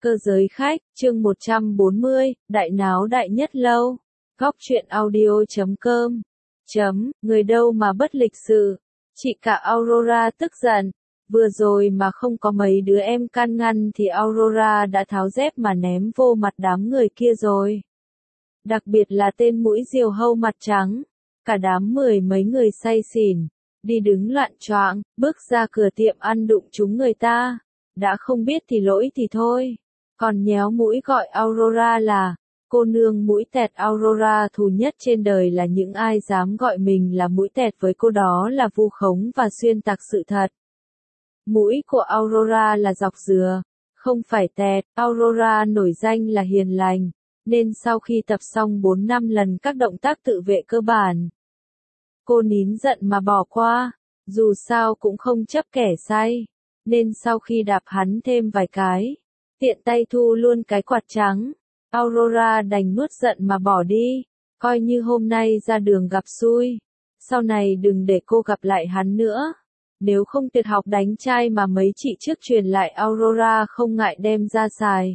Cơ giới khách, chương 140, đại náo đại nhất lâu. Góc truyện audio.com. Người đâu mà bất lịch sự. Chị cả Aurora tức giận. Vừa rồi mà không có mấy đứa em can ngăn thì Aurora đã tháo dép mà ném vô mặt đám người kia rồi. Đặc biệt là tên mũi diều hâu mặt trắng. Cả đám mười mấy người say xỉn. Đi đứng loạn choạng, bước ra cửa tiệm ăn đụng trúng người ta. Đã không biết thì lỗi thì thôi. Còn nhéo mũi gọi Aurora là cô nương mũi tẹt. Aurora thù nhất trên đời là những ai dám gọi mình là mũi tẹt với cô, đó là vu khống và xuyên tạc sự thật. Mũi của Aurora là dọc dừa, không phải tẹt. Aurora nổi danh là hiền lành, nên sau khi tập xong 4-5 lần các động tác tự vệ cơ bản, cô nín giận mà bỏ qua. Dù sao cũng không chấp kẻ say, nên sau khi đạp hắn thêm vài cái, tiện tay thu luôn cái quạt trắng, Aurora đành nuốt giận mà bỏ đi, coi như hôm nay ra đường gặp xui. Sau này đừng để cô gặp lại hắn nữa. Nếu không tuyệt học đánh trai mà mấy chị trước truyền lại Aurora không ngại đem ra xài.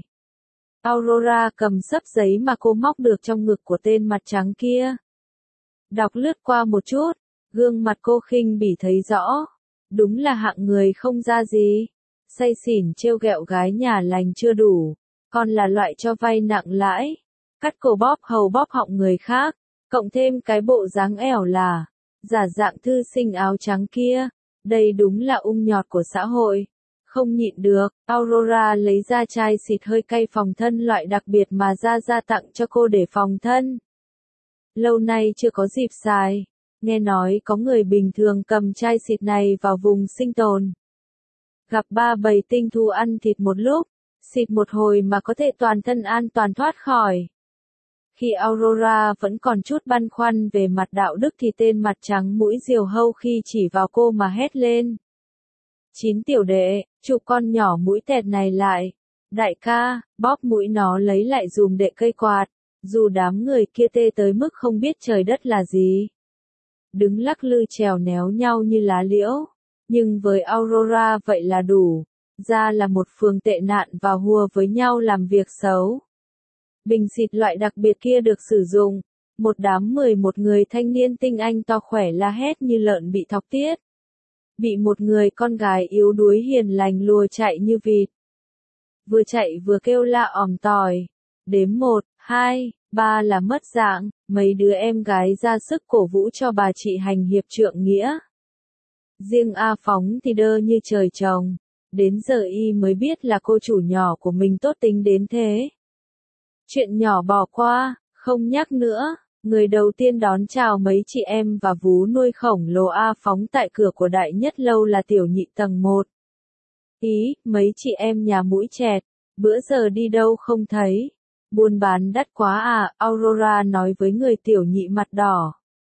Aurora cầm xấp giấy mà cô móc được trong ngực của tên mặt trắng kia. Đọc lướt qua một chút, gương mặt cô khinh bỉ thấy rõ. Đúng là hạng người không ra gì. Say xỉn trêu ghẹo gái nhà lành chưa đủ, còn là loại cho vay nặng lãi, cắt cổ bóp hầu bóp họng người khác, cộng thêm cái bộ dáng ẻo là, giả dạng thư sinh áo trắng kia. Đây đúng là ung nhọt của xã hội. Không nhịn được, Aurora lấy ra chai xịt hơi cay phòng thân loại đặc biệt mà ra tặng cho cô để phòng thân. Lâu nay chưa có dịp xài, nghe nói có người bình thường cầm chai xịt này vào vùng sinh tồn. Gặp 3-7 tinh thú ăn thịt một lúc, xịt một hồi mà có thể toàn thân an toàn thoát khỏi. Khi Aurora vẫn còn chút băn khoăn về mặt đạo đức thì tên mặt trắng mũi diều hâu khi chỉ vào cô mà hét lên. 9 tiểu đệ, chụp con nhỏ mũi tẹt này lại. Đại ca, bóp mũi nó lấy lại dùm đệ cây quạt. Dù đám người kia tê tới mức không biết trời đất là gì. Đứng lắc lư trèo néo nhau như lá liễu. Nhưng với Aurora vậy là đủ. Ra là một phường tệ nạn và hùa với nhau làm việc xấu. Bình xịt loại đặc biệt kia được sử dụng. Một đám 11 người thanh niên tinh anh to khỏe la hét như lợn bị thọc tiết. Bị một người con gái yếu đuối hiền lành lùa chạy như vịt. Vừa chạy vừa kêu la òm tòi. Đếm 1, 2, 3 là mất dạng. Mấy đứa em gái ra sức cổ vũ cho bà chị hành hiệp trượng nghĩa. Riêng A Phóng thì đơ như trời trồng. Đến giờ y mới biết là cô chủ nhỏ của mình tốt tính đến thế. Chuyện nhỏ bỏ qua, không nhắc nữa. Người đầu tiên đón chào mấy chị em và vú nuôi khổng lồ A Phóng tại cửa của đại nhất lâu là tiểu nhị tầng 1. Ý, mấy chị em nhà mũi chẹt, bữa giờ đi đâu không thấy. Buôn bán đắt quá à, Aurora nói với người tiểu nhị mặt đỏ.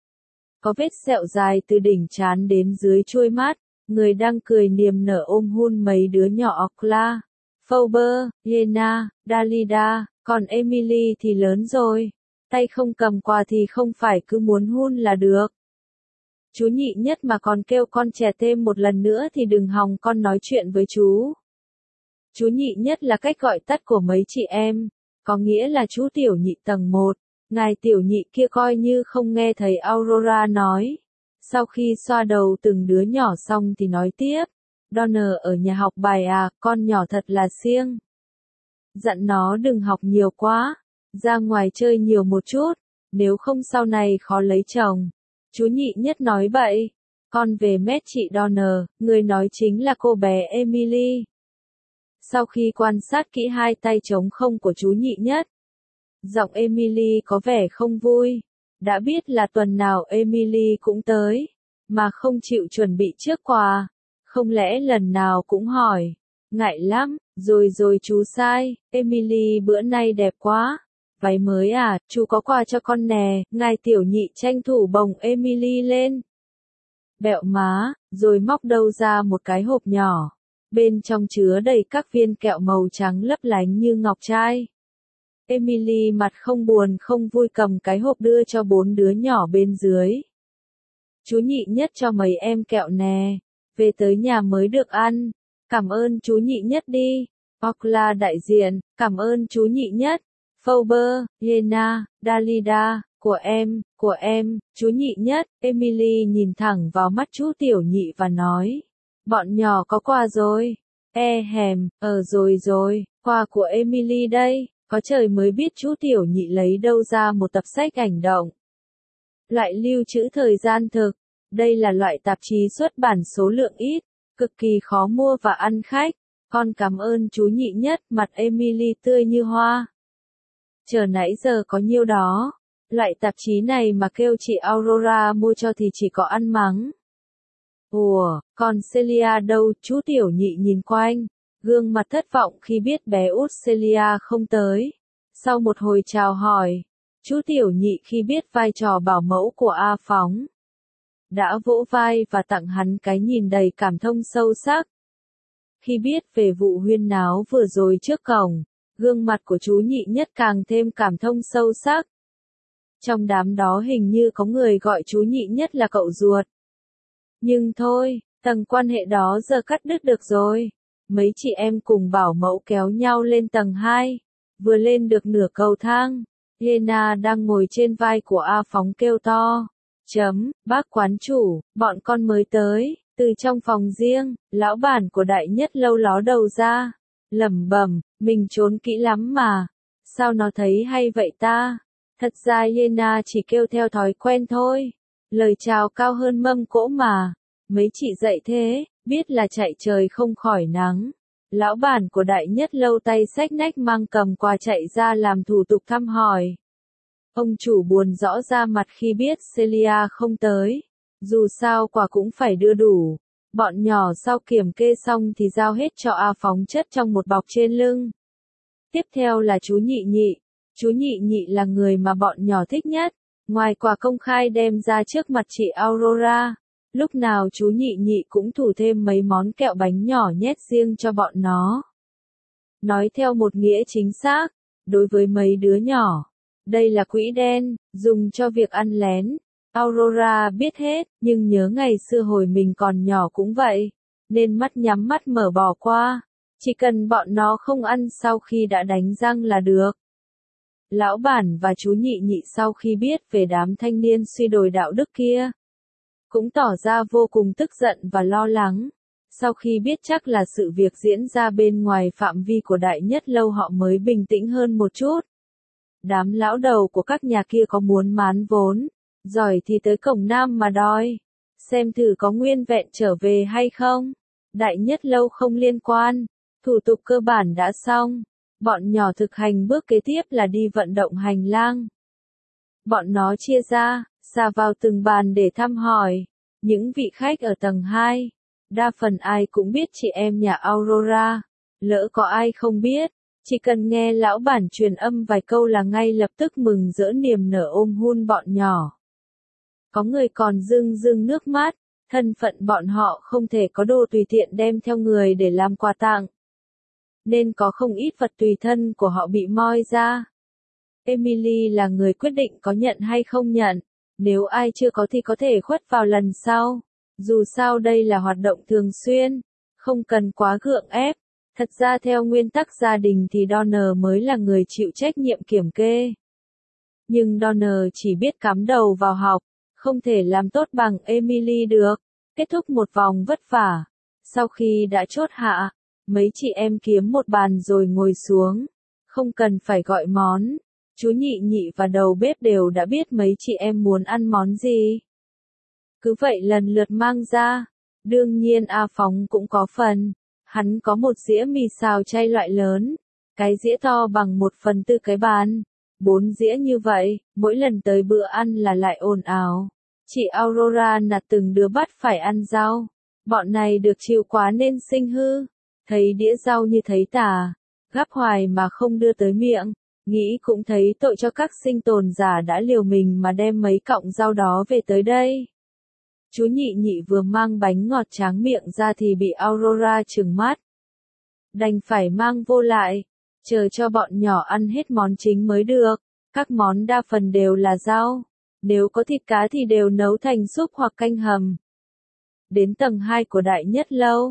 Có vết sẹo dài từ đỉnh trán đến dưới chuôi mắt, người đang cười niềm nở ôm hun mấy đứa nhỏ Okla, Fauber, Yena, Dalida, còn Emily thì lớn rồi. Tay không cầm quà thì không phải cứ muốn hun là được. Chú nhị nhất mà còn kêu con trẻ thêm một lần nữa thì đừng hòng con nói chuyện với chú. Chú nhị nhất là cách gọi tắt của mấy chị em, có nghĩa là chú tiểu nhị tầng 1. Ngài tiểu nhị kia coi như không nghe thấy Aurora nói. Sau khi xoa đầu từng đứa nhỏ xong thì nói tiếp. Donner ở nhà học bài à, con nhỏ thật là siêng. Dặn nó đừng học nhiều quá, ra ngoài chơi nhiều một chút, nếu không sau này khó lấy chồng. Chú nhị nhất nói bậy. Con về mét chị Donner, người nói chính là cô bé Emily. Sau khi quan sát kỹ hai tay trống không của chú nhị nhất, giọng Emily có vẻ không vui. Đã biết là tuần nào Emily cũng tới, mà không chịu chuẩn bị trước quà. Không lẽ lần nào cũng hỏi. Ngại lắm, rồi chú sai, Emily bữa nay đẹp quá. Váy mới à, chú có quà cho con nè. Ngài tiểu nhị tranh thủ bồng Emily lên. Bẹo má, rồi móc đâu ra một cái hộp nhỏ. Bên trong chứa đầy các viên kẹo màu trắng lấp lánh như ngọc trai. Emily mặt không buồn không vui cầm cái hộp đưa cho 4 đứa nhỏ bên dưới. Chú nhị nhất cho mấy em kẹo nè. Về tới nhà mới được ăn. Cảm ơn chú nhị nhất đi. Orkla đại diện, cảm ơn chú nhị nhất. Fauber, Yena, Dalida, của em, chú nhị nhất. Emily nhìn thẳng vào mắt chú tiểu nhị và nói. Bọn nhỏ có quà rồi. Rồi, quà của Emily đây. Có trời mới biết chú tiểu nhị lấy đâu ra một tập sách ảnh động. Loại lưu trữ thời gian thực. Đây là loại tạp chí xuất bản số lượng ít, cực kỳ khó mua và ăn khách. Con cảm ơn chú nhị nhất, mặt Emily tươi như hoa. Chờ nãy giờ có nhiêu đó. Loại tạp chí này mà kêu chị Aurora mua cho thì chỉ có ăn mắng. Ủa, còn Celia đâu? Chú tiểu nhị nhìn quanh, gương mặt thất vọng khi biết bé út Celia không tới. Sau một hồi chào hỏi, chú tiểu nhị khi biết vai trò bảo mẫu của A Phóng, đã vỗ vai và tặng hắn cái nhìn đầy cảm thông sâu sắc. Khi biết về vụ huyên náo vừa rồi trước cổng, gương mặt của chú nhị nhất càng thêm cảm thông sâu sắc. Trong đám đó hình như có người gọi chú nhị nhất là cậu ruột. Nhưng thôi, tầng quan hệ đó giờ cắt đứt được rồi. Mấy chị em cùng bảo mẫu kéo nhau lên tầng 2. Vừa lên được nửa cầu thang, Yena đang ngồi trên vai của A Phóng kêu to. Bác quán chủ, bọn con mới tới. Từ trong phòng riêng, lão bản của đại nhất lâu ló đầu ra. Lẩm bẩm, mình trốn kỹ lắm mà. Sao nó thấy hay vậy ta? Thật ra Yena chỉ kêu theo thói quen thôi. Lời chào cao hơn mâm cỗ mà. Mấy chị dậy thế, biết là chạy trời không khỏi nắng. Lão bản của đại nhất lâu tay xách nách mang cầm quà chạy ra làm thủ tục thăm hỏi. Ông chủ buồn rõ ra mặt khi biết Celia không tới. Dù sao quà cũng phải đưa đủ. Bọn nhỏ sau kiểm kê xong thì giao hết cho A Phóng chất trong một bọc trên lưng. Tiếp theo là chú nhị nhị. Chú nhị nhị là người mà bọn nhỏ thích nhất. Ngoài quà công khai đem ra trước mặt chị Aurora, lúc nào chú nhị nhị cũng thủ thêm mấy món kẹo bánh nhỏ nhét riêng cho bọn nó. Nói theo một nghĩa chính xác, đối với mấy đứa nhỏ, đây là quỹ đen, dùng cho việc ăn lén. Aurora biết hết, nhưng nhớ ngày xưa hồi mình còn nhỏ cũng vậy, nên mắt nhắm mắt mở bỏ qua. Chỉ cần bọn nó không ăn sau khi đã đánh răng là được. Lão bản và chú nhị nhị sau khi biết về đám thanh niên suy đồi đạo đức kia, cũng tỏ ra vô cùng tức giận và lo lắng. Sau khi biết chắc là sự việc diễn ra bên ngoài phạm vi của đại nhất lâu họ mới bình tĩnh hơn một chút. Đám lão đầu của các nhà kia có muốn mán vốn, giỏi thì tới cổng Nam mà đòi. Xem thử có nguyên vẹn trở về hay không. Đại nhất lâu không liên quan. Thủ tục cơ bản đã xong. Bọn nhỏ thực hành bước kế tiếp là đi vận động hành lang. Bọn nó chia ra, xà vào từng bàn để thăm hỏi. Những vị khách ở tầng 2. Đa phần ai cũng biết chị em nhà Aurora. Lỡ có ai không biết, chỉ cần nghe lão bản truyền âm vài câu là ngay lập tức mừng rỡ niềm nở ôm hun bọn nhỏ. Có người còn rưng rưng nước mắt, thân phận bọn họ không thể có đồ tùy tiện đem theo người để làm quà tặng. Nên có không ít vật tùy thân của họ bị moi ra. Emily là người quyết định có nhận hay không nhận. Nếu ai chưa có thì có thể khuất vào lần sau. Dù sao đây là hoạt động thường xuyên, không cần quá gượng ép. Thật ra theo nguyên tắc gia đình thì Donner mới là người chịu trách nhiệm kiểm kê. Nhưng Donner chỉ biết cắm đầu vào học, không thể làm tốt bằng Emily được. Kết thúc một vòng vất vả. Sau khi đã chốt hạ, mấy chị em kiếm một bàn rồi ngồi xuống. Không cần phải gọi món. Chú nhị nhị và đầu bếp đều đã biết mấy chị em muốn ăn món gì. Cứ vậy lần lượt mang ra. Đương nhiên A Phóng cũng có phần. Hắn có một dĩa mì xào chay loại lớn. Cái dĩa to bằng 1/4 cái bàn. 4 dĩa như vậy, mỗi lần tới bữa ăn là lại ồn ào. Chị Aurora nạt từng đứa bắt phải ăn rau. Bọn này được chịu quá nên sinh hư. Thấy đĩa rau như thấy tà. Gắp hoài mà không đưa tới miệng. Nghĩ cũng thấy tội cho các sinh tồn giả đã liều mình mà đem mấy cọng rau đó về tới đây. Chú nhị nhị vừa mang bánh ngọt tráng miệng ra thì bị Aurora trừng mắt. Đành phải mang vô lại, chờ cho bọn nhỏ ăn hết món chính mới được. Các món đa phần đều là rau. Nếu có thịt cá thì đều nấu thành súp hoặc canh hầm. Đến tầng 2 của đại nhất lâu,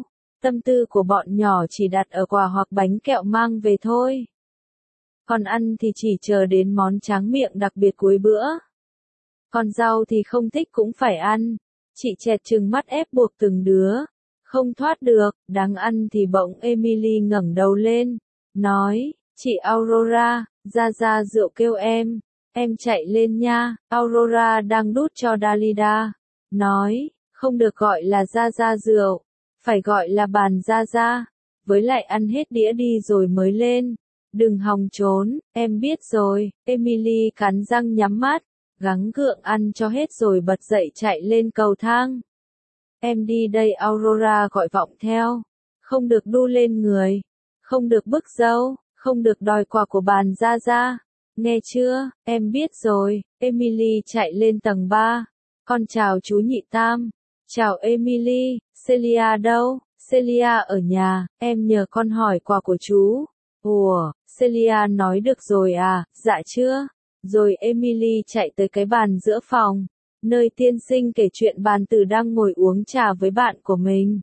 Tâm tư của bọn nhỏ chỉ đặt ở quà hoặc bánh kẹo mang về thôi. Còn ăn thì chỉ chờ đến món tráng miệng đặc biệt cuối bữa. Còn rau thì không thích cũng phải ăn. Chị chẹt trừng mắt ép buộc từng đứa. Không thoát được, đáng ăn thì bỗng Emily ngẩng đầu lên. Nói, chị Aurora, ra rượu kêu em. Em chạy lên nha. Aurora đang đút cho Dalida. Nói, không được gọi là ra rượu. Phải gọi là bàn ra. Với lại ăn hết đĩa đi rồi mới lên. Đừng hòng trốn, em biết rồi. Emily cắn răng nhắm mắt, gắng gượng ăn cho hết rồi bật dậy chạy lên cầu thang. Em đi đây, Aurora gọi vọng theo. Không được đu lên người. Không được bức râu. Không được đòi quà của bàn ra. Nghe chưa, em biết rồi. Emily chạy lên tầng 3. Con chào chú Nhị Tam. Chào Emily, Celia đâu? Celia ở nhà, em nhờ con hỏi quà của chú. Ủa, Celia nói được rồi à, dạ chưa? Rồi Emily chạy tới cái bàn giữa phòng, nơi tiên sinh kể chuyện bàn tử đang ngồi uống trà với bạn của mình.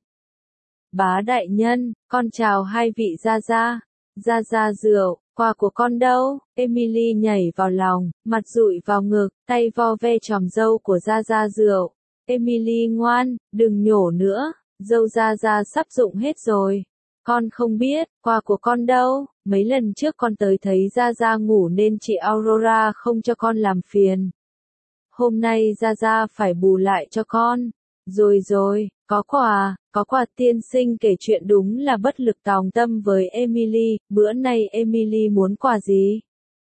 Bá đại nhân, con chào hai vị ra. Ra rượu, quà của con đâu? Emily nhảy vào lòng, mặt dụi vào ngực, tay vo ve chòm râu của ra rượu. Emily ngoan, đừng nhổ nữa, râu ra sắp rụng hết rồi. Con không biết, quà của con đâu, mấy lần trước con tới thấy ra ngủ nên chị Aurora không cho con làm phiền. Hôm nay ra phải bù lại cho con. Rồi, có quà tiên sinh kể chuyện đúng là bất lực tòng tâm với Emily, bữa nay Emily muốn quà gì?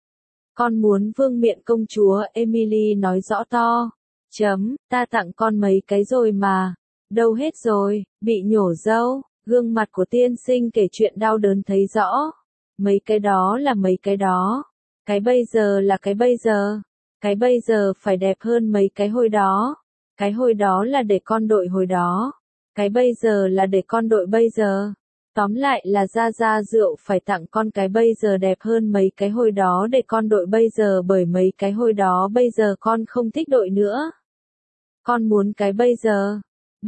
Con muốn vương miện công chúa, Emily nói rõ to. Ta tặng con mấy cái rồi mà. Đâu hết rồi, bị nhổ râu, gương mặt của tiên sinh kể chuyện đau đớn thấy rõ. Mấy cái đó là mấy cái đó. Cái bây giờ là cái bây giờ. Cái bây giờ phải đẹp hơn mấy cái hồi đó. Cái hồi đó là để con đội hồi đó. Cái bây giờ là để con đội bây giờ. Tóm lại là ra rượu phải tặng con cái bây giờ đẹp hơn mấy cái hồi đó để con đội bây giờ, bởi mấy cái hồi đó bây giờ con không thích đội nữa. Con muốn cái bây giờ.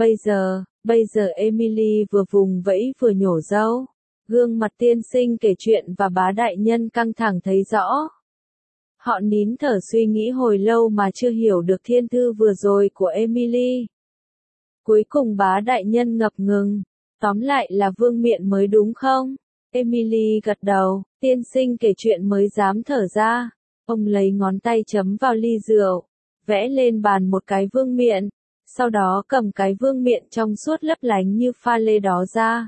Bây giờ Emily vừa vùng vẫy vừa nhổ râu. Gương mặt tiên sinh kể chuyện và bá đại nhân căng thẳng thấy rõ. Họ nín thở suy nghĩ hồi lâu mà chưa hiểu được thiên thư vừa rồi của Emily. Cuối cùng bá đại nhân ngập ngừng. Tóm lại là vương miện mới đúng không? Emily gật đầu, tiên sinh kể chuyện mới dám thở ra. Ông lấy ngón tay chấm vào ly rượu, vẽ lên bàn một cái vương miện, sau đó cầm cái vương miện trong suốt lấp lánh như pha lê đó ra.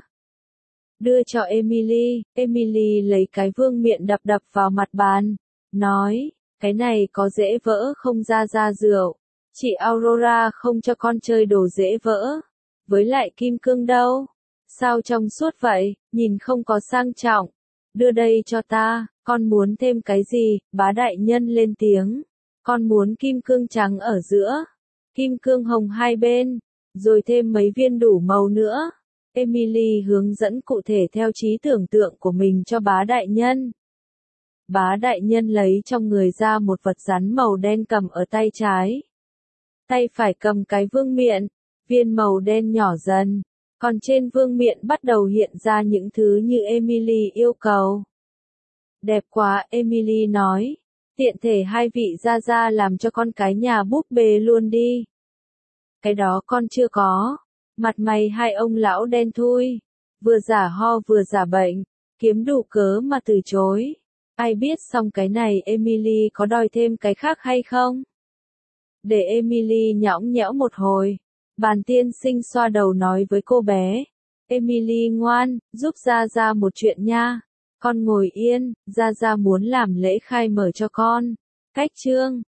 Đưa cho Emily, Emily lấy cái vương miện đập vào mặt bàn, nói, cái này có dễ vỡ không ra rượu. Chị Aurora không cho con chơi đồ dễ vỡ. Với lại kim cương đâu? Sao trong suốt vậy, nhìn không có sang trọng. Đưa đây cho ta, con muốn thêm cái gì? Bá đại nhân lên tiếng. Con muốn kim cương trắng ở giữa, kim cương hồng hai bên, rồi thêm mấy viên đủ màu nữa. Emily hướng dẫn cụ thể theo trí tưởng tượng của mình cho bá đại nhân. Bá đại nhân lấy trong người ra một vật rắn màu đen cầm ở tay trái. Tay phải cầm cái vương miện, viên màu đen nhỏ dần, còn trên vương miện bắt đầu hiện ra những thứ như Emily yêu cầu. Đẹp quá, Emily nói. Tiện thể hai vị ra làm cho con cái nhà búp bê luôn đi. Cái đó con chưa có. Mặt mày hai ông lão đen thui, vừa giả ho vừa giả bệnh, kiếm đủ cớ mà từ chối. Ai biết xong cái này Emily có đòi thêm cái khác hay không? Để Emily nhõng nhẽo một hồi. Bàn tiên sinh xoa đầu nói với cô bé. Emily ngoan, giúp ra một chuyện nha. Con ngồi yên, ra muốn làm lễ khai mở cho con. Cách chương